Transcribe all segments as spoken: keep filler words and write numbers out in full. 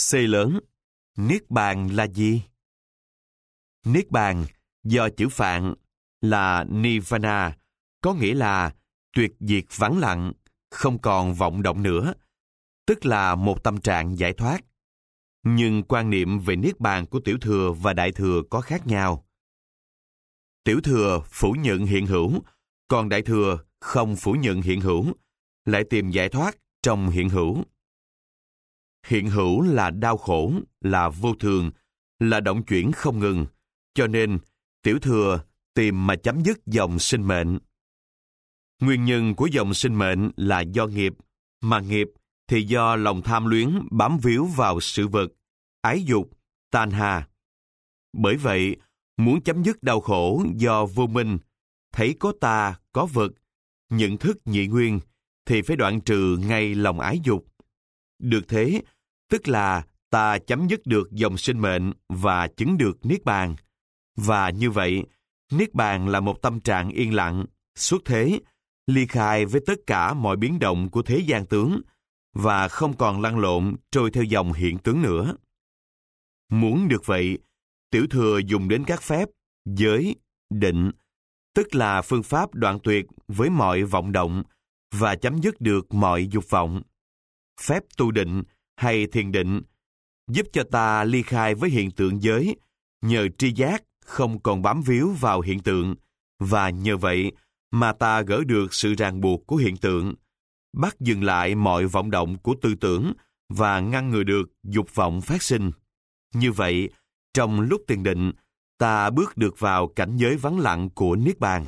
C lớn. Niết bàn là gì? Niết bàn do chữ Phạn là Nirvana, có nghĩa là tuyệt diệt vắng lặng, không còn vọng động nữa, tức là một tâm trạng giải thoát. Nhưng quan niệm về Niết bàn của Tiểu Thừa và Đại Thừa có khác nhau. Tiểu Thừa phủ nhận hiện hữu, còn Đại Thừa không phủ nhận hiện hữu, lại tìm giải thoát trong hiện hữu. Hiện hữu là đau khổ, là vô thường, là động chuyển không ngừng, cho nên Tiểu Thừa tìm mà chấm dứt dòng sinh mệnh. Nguyên nhân của dòng sinh mệnh là do nghiệp, mà nghiệp thì do lòng tham luyến bám víu vào sự vật, ái dục, tan hà. Bởi vậy, muốn chấm dứt đau khổ do vô minh, thấy có ta, có vật, nhận thức nhị nguyên, thì phải đoạn trừ ngay lòng ái dục. Được thế, tức là ta chấm dứt được dòng sinh mệnh và chứng được Niết bàn. Và như vậy, Niết bàn là một tâm trạng yên lặng, xuất thế, ly khai với tất cả mọi biến động của thế gian tướng, và không còn lăn lộn trôi theo dòng hiện tướng nữa. Muốn được vậy, Tiểu Thừa dùng đến các phép, giới, định, tức là phương pháp đoạn tuyệt với mọi vọng động và chấm dứt được mọi dục vọng. Phép tu định hay thiền định giúp cho ta ly khai với hiện tượng giới, nhờ tri giác không còn bám víu vào hiện tượng, và nhờ vậy mà ta gỡ được sự ràng buộc của hiện tượng, bắt dừng lại mọi vọng động của tư tưởng và ngăn ngừa được dục vọng phát sinh. Như vậy, trong lúc thiền định, ta bước được vào cảnh giới vắng lặng của Niết bàn.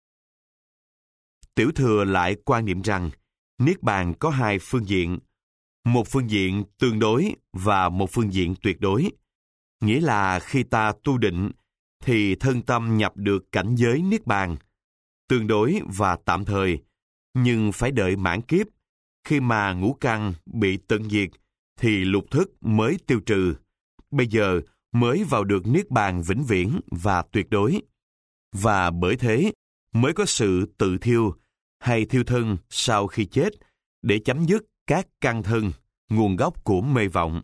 Tiểu Thừa lại quan niệm rằng Niết bàn có hai phương diện, một phương diện tương đối và một phương diện tuyệt đối. Nghĩa là khi ta tu định, thì thân tâm nhập được cảnh giới Niết bàn, tương đối và tạm thời, nhưng phải đợi mãn kiếp, khi mà ngũ căn bị tận diệt, thì lục thức mới tiêu trừ. Bây giờ mới vào được Niết bàn vĩnh viễn và tuyệt đối. Và bởi thế mới có sự tự thiêu hay thiêu thân sau khi chết để chấm dứt các căn thân, nguồn gốc của mê vọng.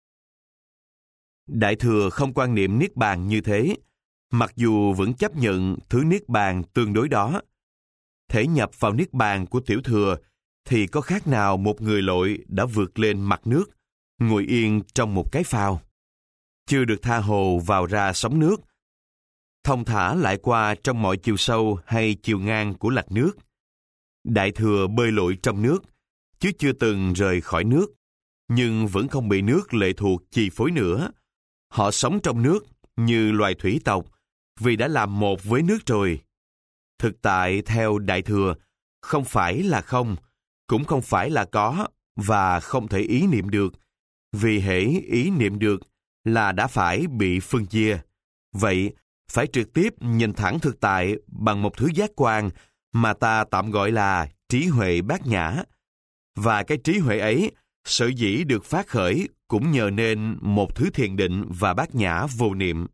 Đại Thừa không quan niệm Niết bàn như thế, mặc dù vẫn chấp nhận thứ Niết bàn tương đối đó. Thể nhập vào Niết bàn của Tiểu Thừa thì có khác nào một người lội đã vượt lên mặt nước, ngồi yên trong một cái phao. Chưa được tha hồ vào ra sóng nước, thông thả lại qua trong mọi chiều sâu hay chiều ngang của lạch nước. Đại Thừa bơi lội trong nước, chứ chưa từng rời khỏi nước, nhưng vẫn không bị nước lệ thuộc chi phối nữa. Họ sống trong nước như loài thủy tộc, vì đã làm một với nước rồi. Thực tại theo Đại Thừa, không phải là không, cũng không phải là có, và không thể ý niệm được, vì hễ ý niệm được là đã phải bị phân chia. Vậy, phải trực tiếp nhìn thẳng thực tại bằng một thứ giác quan mà ta tạm gọi là trí huệ bát nhã. Và cái trí huệ ấy, sở dĩ được phát khởi cũng nhờ nên một thứ thiền định và bát nhã vô niệm.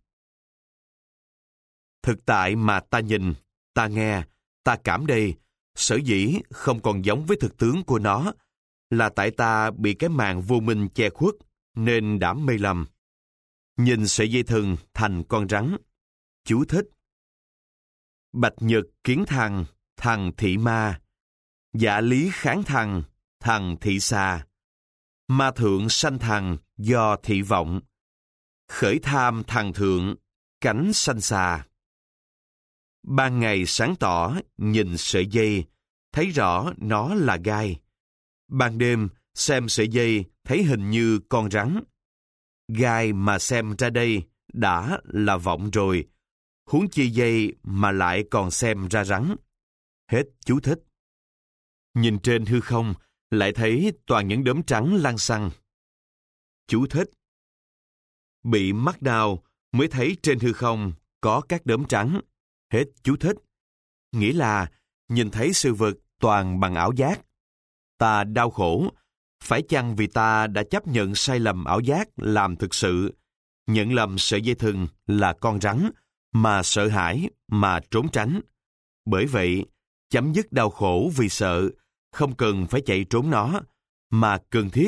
Thực tại mà ta nhìn, ta nghe, ta cảm đây, sở dĩ không còn giống với thực tướng của nó, là tại ta bị cái màn vô minh che khuất, nên đã mê lầm. Nhìn sợi dây thừng thành con rắn. Chú thích. Bạch nhật kiến thằng, thằng thị ma. Dạ lý kháng thằng, thằng thị xà. Ma thượng sanh thằng do thị vọng. Khởi tham thằng thượng, cánh sanh xà. Ban ngày sáng tỏ, nhìn sợi dây, thấy rõ nó là gai. Ban đêm, xem sợi dây, thấy hình như con rắn. Gai mà xem ra đây, đã là vọng rồi. Huống chi dây mà lại còn xem ra rắn. Hết chú thích. Nhìn trên hư không, lại thấy toàn những đốm trắng lăng xăng. Chú thích. Bị mắc đau mới thấy trên hư không có các đốm trắng. Hết chú thích. Nghĩa là nhìn thấy sự vật toàn bằng ảo giác. Ta đau khổ, phải chăng vì ta đã chấp nhận sai lầm ảo giác làm thực sự, nhận lầm sợi dây thừng là con rắn, mà sợ hãi, mà trốn tránh. Bởi vậy, chấm dứt đau khổ vì sợ, không cần phải chạy trốn nó, mà cần thiết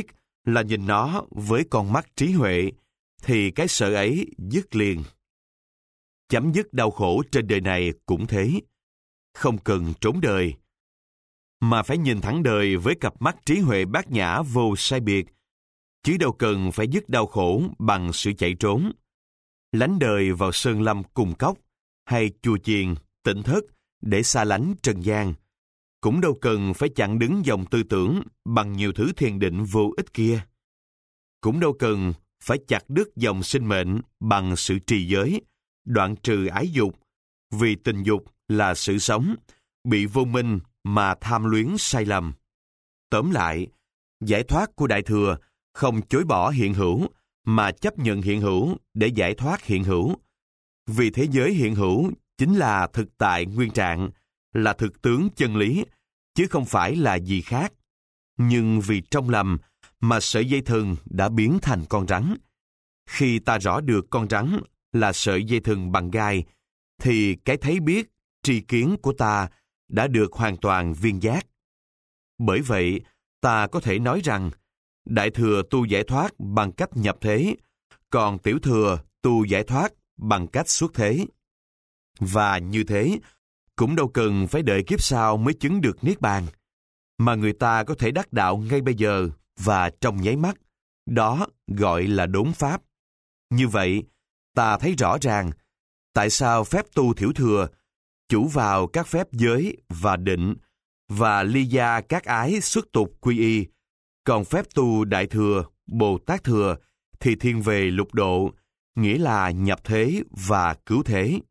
là nhìn nó với con mắt trí huệ, thì cái sợ ấy dứt liền. Chấm dứt đau khổ trên đời này cũng thế. Không cần trốn đời, mà phải nhìn thẳng đời với cặp mắt trí huệ bát nhã vô sai biệt, chứ đâu cần phải dứt đau khổ bằng sự chạy trốn. Lánh đời vào sơn lâm cùng cốc, hay chùa chiền, tỉnh thất để xa lánh trần gian. Cũng đâu cần phải chặn đứng dòng tư tưởng bằng nhiều thứ thiền định vô ích kia. Cũng đâu cần phải chặt đứt dòng sinh mệnh bằng sự trì giới, đoạn trừ ái dục, vì tình dục là sự sống, bị vô minh mà tham luyến sai lầm. Tóm lại, giải thoát của Đại Thừa không chối bỏ hiện hữu, mà chấp nhận hiện hữu để giải thoát hiện hữu. Vì thế giới hiện hữu chính là thực tại nguyên trạng, là thực tướng chân lý, chứ không phải là gì khác. Nhưng vì trong lầm mà sợi dây thừng đã biến thành con rắn. Khi ta rõ được con rắn là sợi dây thừng bằng gai, thì cái thấy biết, tri kiến của ta đã được hoàn toàn viên giác. Bởi vậy, ta có thể nói rằng, Đại Thừa tu giải thoát bằng cách nhập thế, còn Tiểu Thừa tu giải thoát bằng cách xuất thế. Và như thế, cũng đâu cần phải đợi kiếp sau mới chứng được Niết Bàn, mà người ta có thể đắc đạo ngay bây giờ và trong nháy mắt. Đó gọi là đốn pháp. Như vậy, ta thấy rõ ràng tại sao phép tu Thiểu Thừa chủ vào các phép giới và định, và ly gia các ái xuất tục quy y, còn phép tu Đại Thừa, Bồ Tát Thừa thì thiên về lục độ, nghĩa là nhập thế và cứu thế.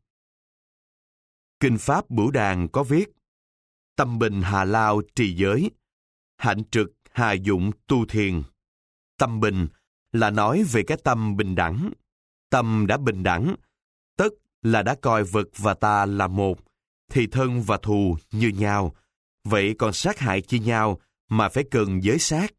Kinh Pháp Bửu Đàn có viết: tâm bình hà lao trì giới, hạnh trực hà dụng tu thiền. Tâm bình là nói về cái tâm bình đẳng. Tâm đã bình đẳng, tức là đã coi vật và ta là một, thì thân và thù như nhau. Vậy còn sát hại chi nhau mà phải cần giới sát.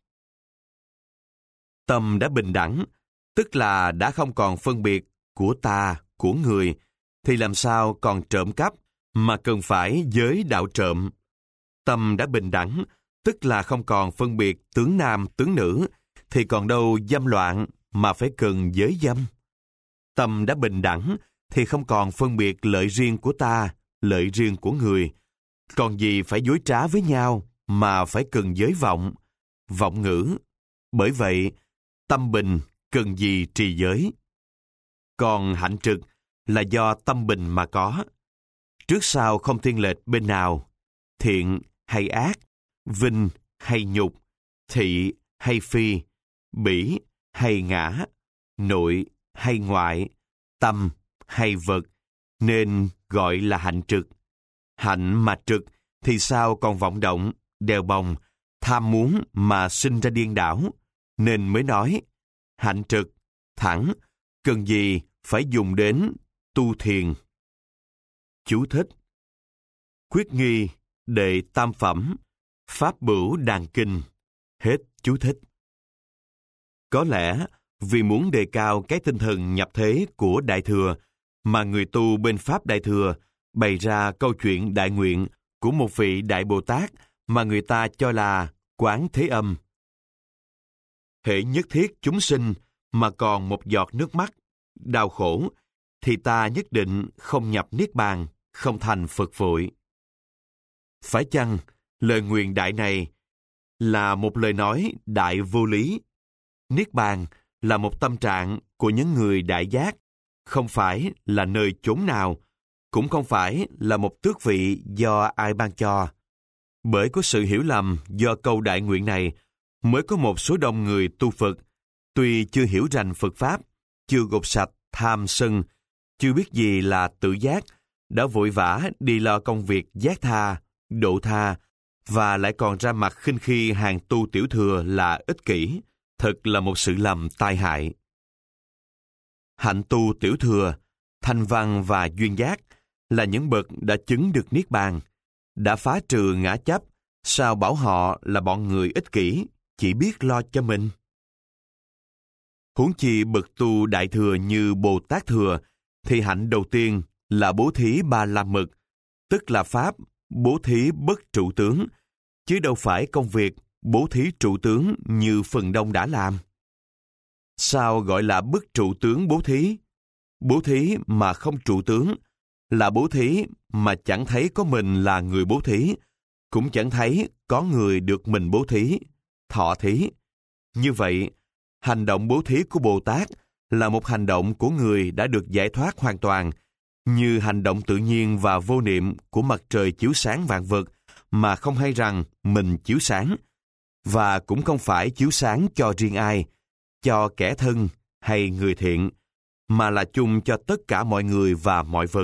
Tâm đã bình đẳng, tức là đã không còn phân biệt của ta, của người, thì làm sao còn trộm cắp mà cần phải giới đạo trộm. Tâm đã bình đẳng, tức là không còn phân biệt tướng nam, tướng nữ, thì còn đâu dâm loạn mà phải cần giới dâm. Tâm đã bình đẳng, thì không còn phân biệt lợi riêng của ta, lợi riêng của người. Còn gì phải dối trá với nhau mà phải cần giới vọng, vọng ngữ. Bởi vậy, tâm bình cần gì trì giới. Còn hạnh trực là do tâm bình mà có. Trước sau không thiên lệch bên nào, thiện hay ác, vinh hay nhục, thị hay phi, bỉ hay ngã, nội hay ngoại, tâm hay vật, nên gọi là hạnh trực. Hạnh mà trực thì sao còn vọng động, đèo bồng, tham muốn mà sinh ra điên đảo, nên mới nói hạnh trực, thẳng, cần gì phải dùng đến tu thiền. Chú thích: Quyết nghi đệ tam phẩm, Pháp Bửu Đàn Kinh. Hết chú thích. Có lẽ vì muốn đề cao cái tinh thần nhập thế của Đại Thừa, mà người tu bên Pháp Đại Thừa bày ra câu chuyện đại nguyện của một vị Đại Bồ Tát mà người ta cho là Quán Thế Âm. Hễ nhất thiết chúng sinh mà còn một giọt nước mắt, đau khổ, thì ta nhất định không nhập Niết Bàn, không thành Phật vội. Phải chăng lời nguyện đại này là một lời nói đại vô lý? Niết Bàn là một tâm trạng của những người đại giác, không phải là nơi chốn nào, cũng không phải là một tước vị do ai ban cho. Bởi có sự hiểu lầm do câu đại nguyện này, mới có một số đông người tu Phật, tuy chưa hiểu rành Phật Pháp, chưa gột sạch tham sân, chưa biết gì là tự giác, đã vội vã đi lo công việc giác tha, độ tha, và lại còn ra mặt khinh khi hàng tu tiểu thừa là ích kỷ, thật là một sự lầm tai hại. Hạnh tu tiểu thừa, thanh văn và duyên giác là những bậc đã chứng được Niết Bàn, đã phá trừ ngã chấp, sao bảo họ là bọn người ích kỷ, chỉ biết lo cho mình. Huống chi bậc tu Đại Thừa như Bồ Tát Thừa, thì hạnh đầu tiên là bố thí ba la mật, tức là pháp bố thí bất trụ tướng, chứ đâu phải công việc bố thí trụ tướng như phần đông đã làm. Sao gọi là bức trụ tướng bố thí? Bố thí mà không trụ tướng là bố thí mà chẳng thấy có mình là người bố thí, cũng chẳng thấy có người được mình bố thí, thọ thí. Như vậy, hành động bố thí của Bồ Tát là một hành động của người đã được giải thoát hoàn toàn, như hành động tự nhiên và vô niệm của mặt trời chiếu sáng vạn vật mà không hay rằng mình chiếu sáng, và cũng không phải chiếu sáng cho riêng ai, cho kẻ thân hay người thiện, mà là chung cho tất cả mọi người và mọi vật.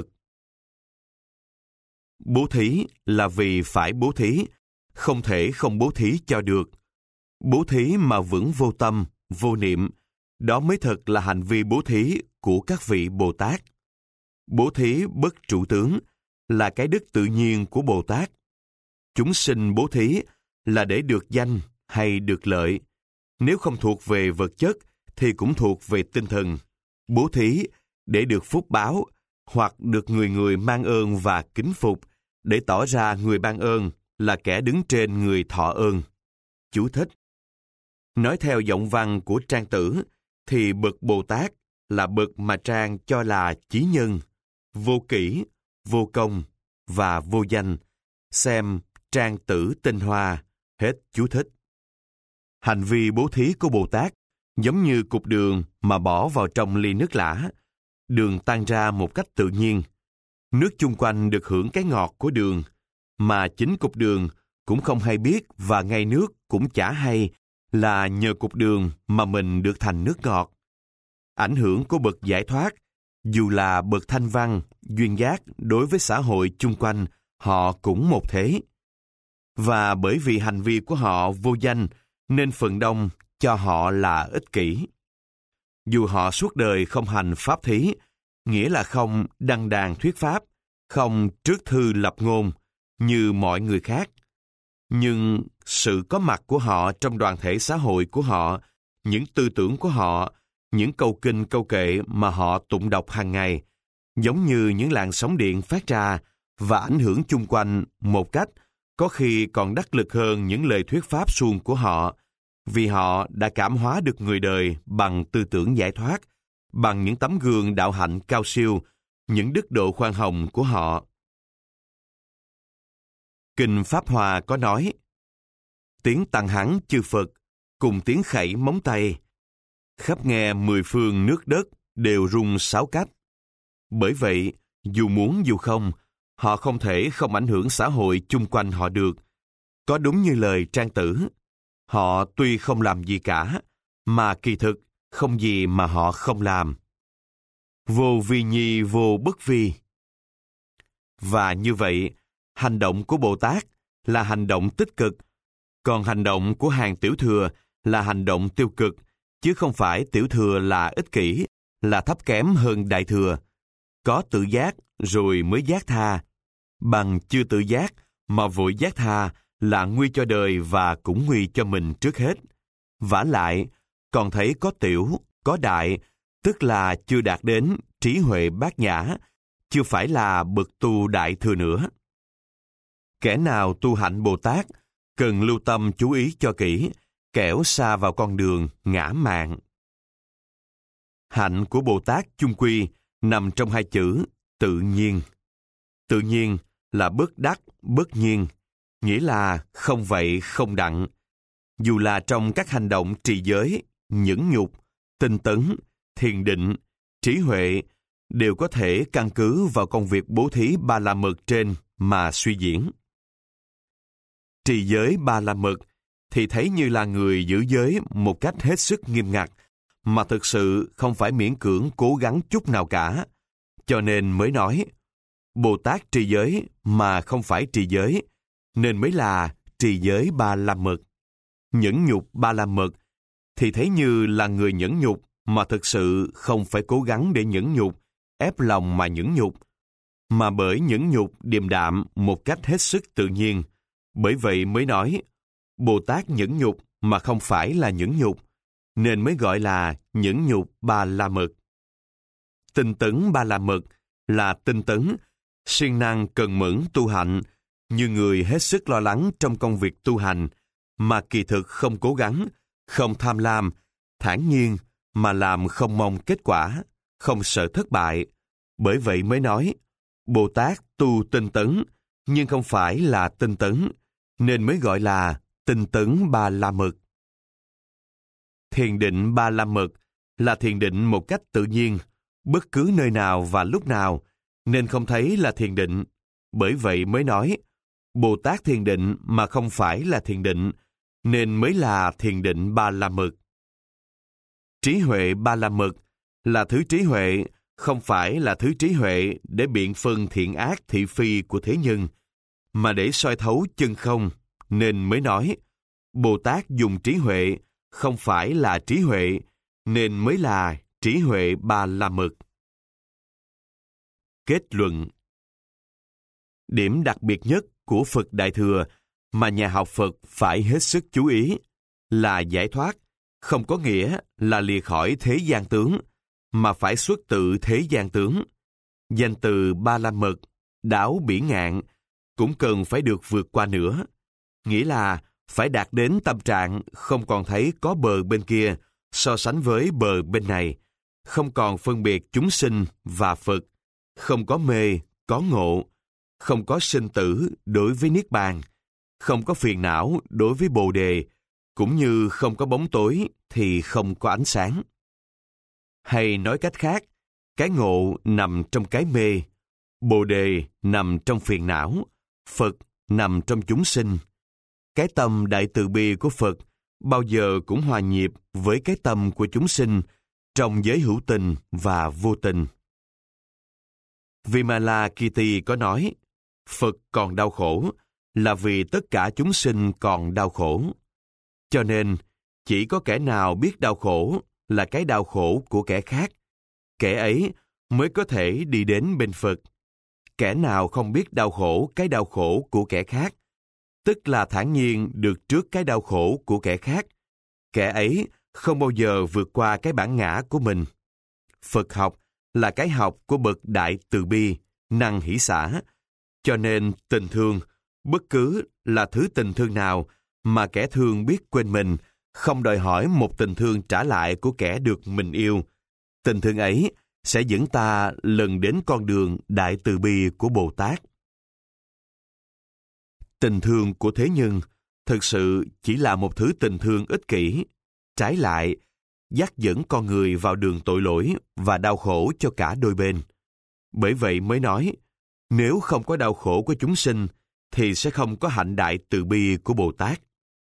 Bố thí là vì phải bố thí, không thể không bố thí cho được. Bố thí mà vững vô tâm, vô niệm, đó mới thật là hành vi bố thí của các vị Bồ Tát. Bố thí bất trụ tướng là cái đức tự nhiên của Bồ Tát. Chúng sinh bố thí là để được danh hay được lợi. Nếu không thuộc về vật chất thì cũng thuộc về tinh thần. Bố thí để được phúc báo hoặc được người người mang ơn và kính phục, để tỏ ra người ban ơn là kẻ đứng trên người thọ ơn. Chú thích. Nói theo giọng văn của Trang Tử, thì bậc Bồ Tát là bậc mà Trang cho là chí nhân, vô kỷ, vô công và vô danh. Xem Trang Tử Tinh Hoa. Hết chú thích. Hành vi bố thí của Bồ Tát giống như cục đường mà bỏ vào trong ly nước lã. Đường tan ra một cách tự nhiên. Nước chung quanh được hưởng cái ngọt của đường, mà chính cục đường cũng không hay biết và ngay nước cũng chả hay là nhờ cục đường mà mình được thành nước ngọt. Ảnh hưởng của bậc giải thoát, dù là bậc thanh văn, duyên giác đối với xã hội chung quanh, họ cũng một thế. Và bởi vì hành vi của họ vô danh, nên phần đông cho họ là ích kỷ. Dù họ suốt đời không hành pháp thí, nghĩa là không đăng đàn thuyết pháp, không trước thư lập ngôn như mọi người khác. Nhưng sự có mặt của họ trong đoàn thể xã hội của họ, những tư tưởng của họ, những câu kinh câu kệ mà họ tụng đọc hàng ngày, giống như những làn sóng điện phát ra và ảnh hưởng chung quanh một cách có khi còn đắc lực hơn những lời thuyết pháp suông của họ, vì họ đã cảm hóa được người đời bằng tư tưởng giải thoát, bằng những tấm gương đạo hạnh cao siêu, những đức độ khoan hồng của họ. Kinh Pháp Hoa có nói: tiếng tăng hắng chư Phật, cùng tiếng khẩy móng tay, khắp nghe mười phương nước đất đều rung sáu cách. Bởi vậy, dù muốn dù không, họ không thể không ảnh hưởng xã hội chung quanh họ được. Có đúng như lời Trang Tử, họ tuy không làm gì cả, mà kỳ thực không gì mà họ không làm. Vô vi nhi vô bất vi. Và như vậy, hành động của Bồ Tát là hành động tích cực, còn hành động của hàng tiểu thừa là hành động tiêu cực, chứ không phải tiểu thừa là ích kỷ, là thấp kém hơn đại thừa. Có tự giác rồi mới giác tha, bằng chưa tự giác mà vội giác tha là nguy cho đời và cũng nguy cho mình trước hết. Vả lại, còn thấy có tiểu, có đại, tức là chưa đạt đến trí huệ bát nhã, chưa phải là bậc tu đại thừa nữa. Kẻ nào tu hạnh Bồ Tát, cần lưu tâm chú ý cho kỹ, kẻo xa vào con đường ngã mạn. Hạnh của Bồ Tát chung quy nằm trong hai chữ tự nhiên. Tự nhiên là bất đắc, bất nhiên, nghĩa là không vậy không đặng. Dù là trong các hành động trì giới, nhẫn nhục, tinh tấn, thiền định, trí huệ, đều có thể căn cứ vào công việc bố thí ba la mật trên mà suy diễn. Trì giới ba la mật thì thấy như là người giữ giới một cách hết sức nghiêm ngặt, mà thực sự không phải miễn cưỡng cố gắng chút nào cả. Cho nên mới nói, Bồ Tát trì giới mà không phải trì giới, nên mới là trì giới ba la mật. Nhẫn nhục ba la mật thì thấy như là người nhẫn nhục mà thực sự không phải cố gắng để nhẫn nhục, ép lòng mà nhẫn nhục, mà bởi nhẫn nhục điềm đạm một cách hết sức tự nhiên. Bởi vậy mới nói, Bồ Tát nhẫn nhục mà không phải là nhẫn nhục, nên mới gọi là nhẫn nhục ba la mật. Tinh tấn ba la mật là tinh tấn, siêng năng cần mẫn tu hạnh, như người hết sức lo lắng trong công việc tu hành, mà kỳ thực không cố gắng, không tham lam, thản nhiên mà làm không mong kết quả, không sợ thất bại. Bởi vậy mới nói, Bồ Tát tu tinh tấn, nhưng không phải là tinh tấn, nên mới gọi là tinh tấn Ba La Mật. Thiền định Ba La Mật là thiền định một cách tự nhiên, bất cứ nơi nào và lúc nào, nên không thấy là thiền định. Bởi vậy mới nói, Bồ Tát thiền định mà không phải là thiền định, nên mới là thiền định Ba La Mật. Trí huệ Ba La Mật là thứ trí huệ, không phải là thứ trí huệ để biện phân thiện ác thị phi của thế nhân, mà để soi thấu chân không, nên mới nói, Bồ Tát dùng trí huệ, không phải là trí huệ, nên mới là trí huệ Ba La Mật. Kết luận. Điểm đặc biệt nhất của Phật Đại Thừa mà nhà học Phật phải hết sức chú ý là giải thoát, không có nghĩa là lìa khỏi thế gian tướng, mà phải xuất tự thế gian tướng. Danh từ Ba La Mật, đáo bỉ ngạn, cũng cần phải được vượt qua nữa. Nghĩa là phải đạt đến tâm trạng không còn thấy có bờ bên kia so sánh với bờ bên này, không còn phân biệt chúng sinh và Phật, không có mê, có ngộ, không có sinh tử đối với Niết Bàn, không có phiền não đối với Bồ Đề, cũng như không có bóng tối thì không có ánh sáng. Hay nói cách khác, cái ngộ nằm trong cái mê, Bồ Đề nằm trong phiền não, Phật nằm trong chúng sinh. Cái tâm đại từ bi của Phật bao giờ cũng hòa nhịp với cái tâm của chúng sinh trong giới hữu tình và vô tình. Vimalakirti có nói, Phật còn đau khổ là vì tất cả chúng sinh còn đau khổ. Cho nên, chỉ có kẻ nào biết đau khổ là cái đau khổ của kẻ khác, kẻ ấy mới có thể đi đến bên Phật. Kẻ nào không biết đau khổ cái đau khổ của kẻ khác, tức là thản nhiên được trước cái đau khổ của kẻ khác, kẻ ấy không bao giờ vượt qua cái bản ngã của mình. Phật học là cái học của bậc đại từ bi, năng hỷ xả, cho nên tình thương, bất cứ là thứ tình thương nào mà kẻ thương biết quên mình, không đòi hỏi một tình thương trả lại của kẻ được mình yêu. Tình thương ấy sẽ dẫn ta lần đến con đường đại từ bi của Bồ Tát. Tình thương của thế nhân thực sự chỉ là một thứ tình thương ích kỷ, trái lại, dắt dẫn con người vào đường tội lỗi và đau khổ cho cả đôi bên. Bởi vậy mới nói, nếu không có đau khổ của chúng sinh, thì sẽ không có hạnh đại từ bi của Bồ Tát.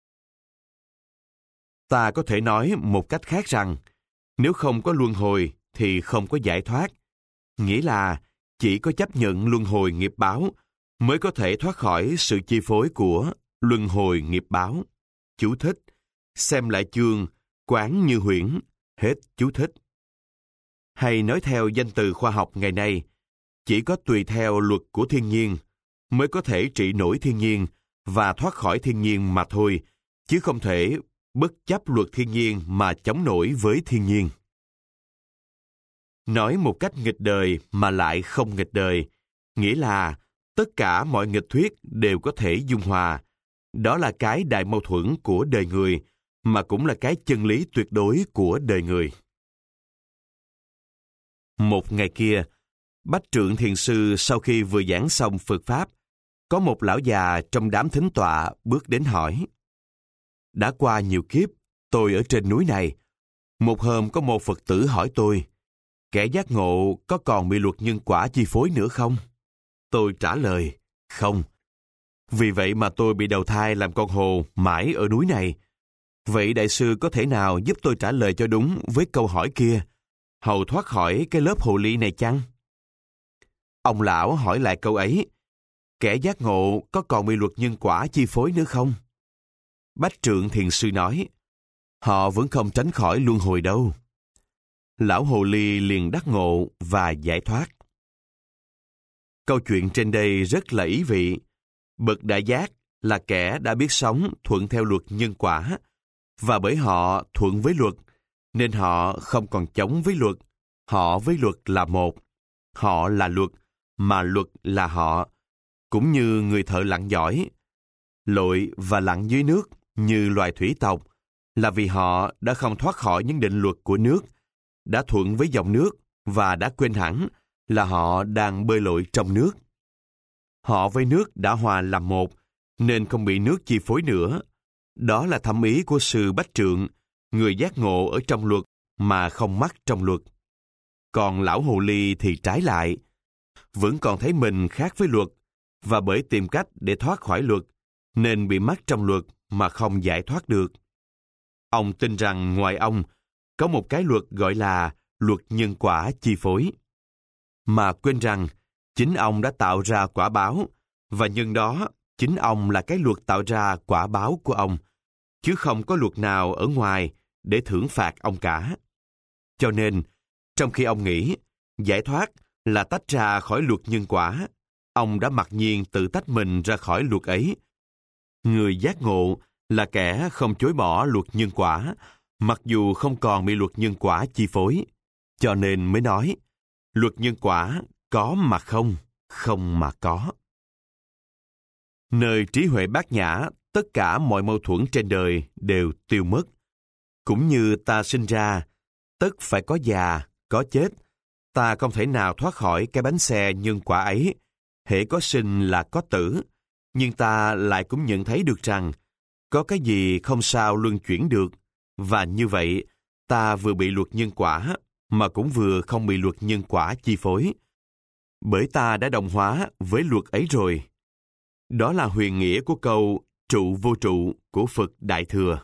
Ta có thể nói một cách khác rằng, nếu không có luân hồi thì không có giải thoát. Nghĩa là chỉ có chấp nhận luân hồi nghiệp báo mới có thể thoát khỏi sự chi phối của luân hồi nghiệp báo. Chú thích, xem lại chương Quán Như Huyễn, hết chú thích. Hay nói theo danh từ khoa học ngày nay, chỉ có tùy theo luật của thiên nhiên mới có thể trị nổi thiên nhiên và thoát khỏi thiên nhiên mà thôi, chứ không thể bất chấp luật thiên nhiên mà chống nổi với thiên nhiên. Nói một cách nghịch đời mà lại không nghịch đời, nghĩa là tất cả mọi nghịch thuyết đều có thể dung hòa. Đó là cái đại mâu thuẫn của đời người, mà cũng là cái chân lý tuyệt đối của đời người. Một ngày kia, Bách Trượng Thiền Sư sau khi vừa giảng xong Phật Pháp, có một lão già trong đám thính tọa bước đến hỏi. Đã qua nhiều kiếp, tôi ở trên núi này. Một hôm có một Phật tử hỏi tôi, kẻ giác ngộ có còn bị luật nhân quả chi phối nữa không? Tôi trả lời, không. Vì vậy mà tôi bị đầu thai làm con hồ mãi ở núi này. Vậy đại sư có thể nào giúp tôi trả lời cho đúng với câu hỏi kia, hầu thoát khỏi cái lớp hồ ly này chăng? Ông lão hỏi lại câu ấy, kẻ giác ngộ có còn bị luật nhân quả chi phối nữa không? Bách Trượng Thiền Sư nói, họ vẫn không tránh khỏi luân hồi đâu. Lão hồ ly liền đắc ngộ và giải thoát. Câu chuyện trên đây rất là ý vị. Bậc đại giác là kẻ đã biết sống thuận theo luật nhân quả, và bởi họ thuận với luật, nên họ không còn chống với luật. Họ với luật là một. Họ là luật, mà luật là họ. Cũng như người thợ lặn giỏi. Lội và lặn dưới nước như loài thủy tộc, là vì họ đã không thoát khỏi những định luật của nước, đã thuận với dòng nước và đã quên hẳn là họ đang bơi lội trong nước. Họ với nước đã hòa làm một, nên không bị nước chi phối nữa. Đó là thâm ý của sư Bách Trượng, người giác ngộ ở trong luật mà không mắc trong luật. Còn lão hồ ly thì trái lại, vẫn còn thấy mình khác với luật, và bởi tìm cách để thoát khỏi luật, nên bị mắc trong luật mà không giải thoát được. Ông tin rằng ngoài ông, có một cái luật gọi là luật nhân quả chi phối, mà quên rằng chính ông đã tạo ra quả báo, và nhân đó chính ông là cái luật tạo ra quả báo của ông, chứ không có luật nào ở ngoài để thưởng phạt ông cả. Cho nên, trong khi ông nghĩ giải thoát là tách ra khỏi luật nhân quả, ông đã mặc nhiên tự tách mình ra khỏi luật ấy. Người giác ngộ là kẻ không chối bỏ luật nhân quả, mặc dù không còn bị luật nhân quả chi phối, cho nên mới nói, luật nhân quả có mà không, không mà có. Nơi trí huệ bát nhã, tất cả mọi mâu thuẫn trên đời đều tiêu mất. Cũng như ta sinh ra, tất phải có già, có chết. Ta không thể nào thoát khỏi cái bánh xe nhân quả ấy. Hễ có sinh là có tử. Nhưng ta lại cũng nhận thấy được rằng, có cái gì không sao luân chuyển được. Và như vậy, ta vừa bị luật nhân quả, mà cũng vừa không bị luật nhân quả chi phối. Bởi ta đã đồng hóa với luật ấy rồi. Đó là huyền nghĩa của câu trụ vô trụ của Phật Đại Thừa.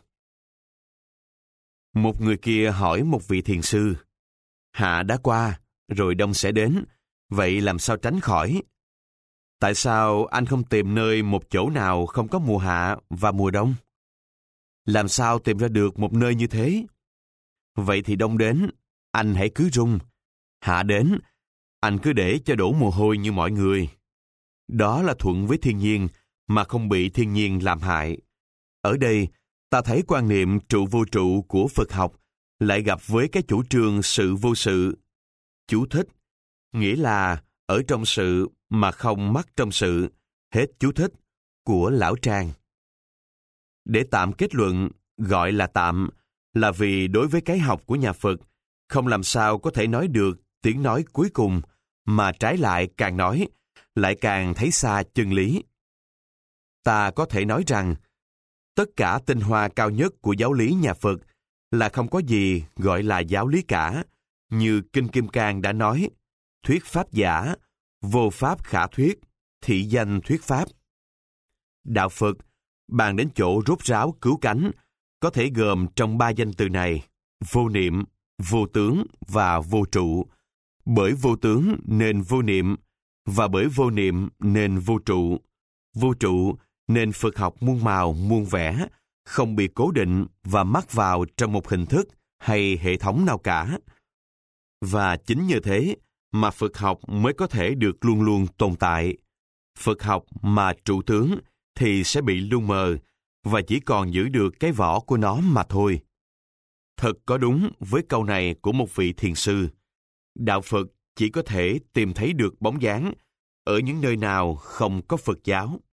Một người kia hỏi một vị thiền sư, hạ đã qua, rồi đông sẽ đến, vậy làm sao tránh khỏi? Tại sao anh không tìm nơi một chỗ nào không có mùa hạ và mùa đông? Làm sao tìm ra được một nơi như thế? Vậy thì đông đến, anh hãy cứ rung. Hạ đến, anh cứ để cho đổ mồ hôi như mọi người. Đó là thuận với thiên nhiên, mà không bị thiên nhiên làm hại. Ở đây, ta thấy quan niệm trụ vô trụ của Phật học lại gặp với cái chủ trương sự vô sự. Chú thích, nghĩa là ở trong sự mà không mắc trong sự, hết chú thích, của Lão Trang. Để tạm kết luận, gọi là tạm, là vì đối với cái học của nhà Phật, không làm sao có thể nói được tiếng nói cuối cùng, mà trái lại càng nói, lại càng thấy xa chân lý. Ta có thể nói rằng, tất cả tinh hoa cao nhất của giáo lý nhà Phật là không có gì gọi là giáo lý cả, như Kinh Kim Cang đã nói, thuyết pháp giả, vô pháp khả thuyết, thị danh thuyết pháp. Đạo Phật, bàn đến chỗ rốt ráo cứu cánh, có thể gồm trong ba danh từ này, vô niệm, vô tướng và vô trụ. Bởi vô tướng nên vô niệm, và bởi vô niệm nên vô trụ. Vô trụ nên Phật học muôn màu, muôn vẻ, không bị cố định và mắc vào trong một hình thức hay hệ thống nào cả. Và chính như thế mà Phật học mới có thể được luôn luôn tồn tại. Phật học mà trụ tướng thì sẽ bị lu mờ và chỉ còn giữ được cái vỏ của nó mà thôi. Thật có đúng với câu này của một vị thiền sư. Đạo Phật chỉ có thể tìm thấy được bóng dáng ở những nơi nào không có Phật giáo.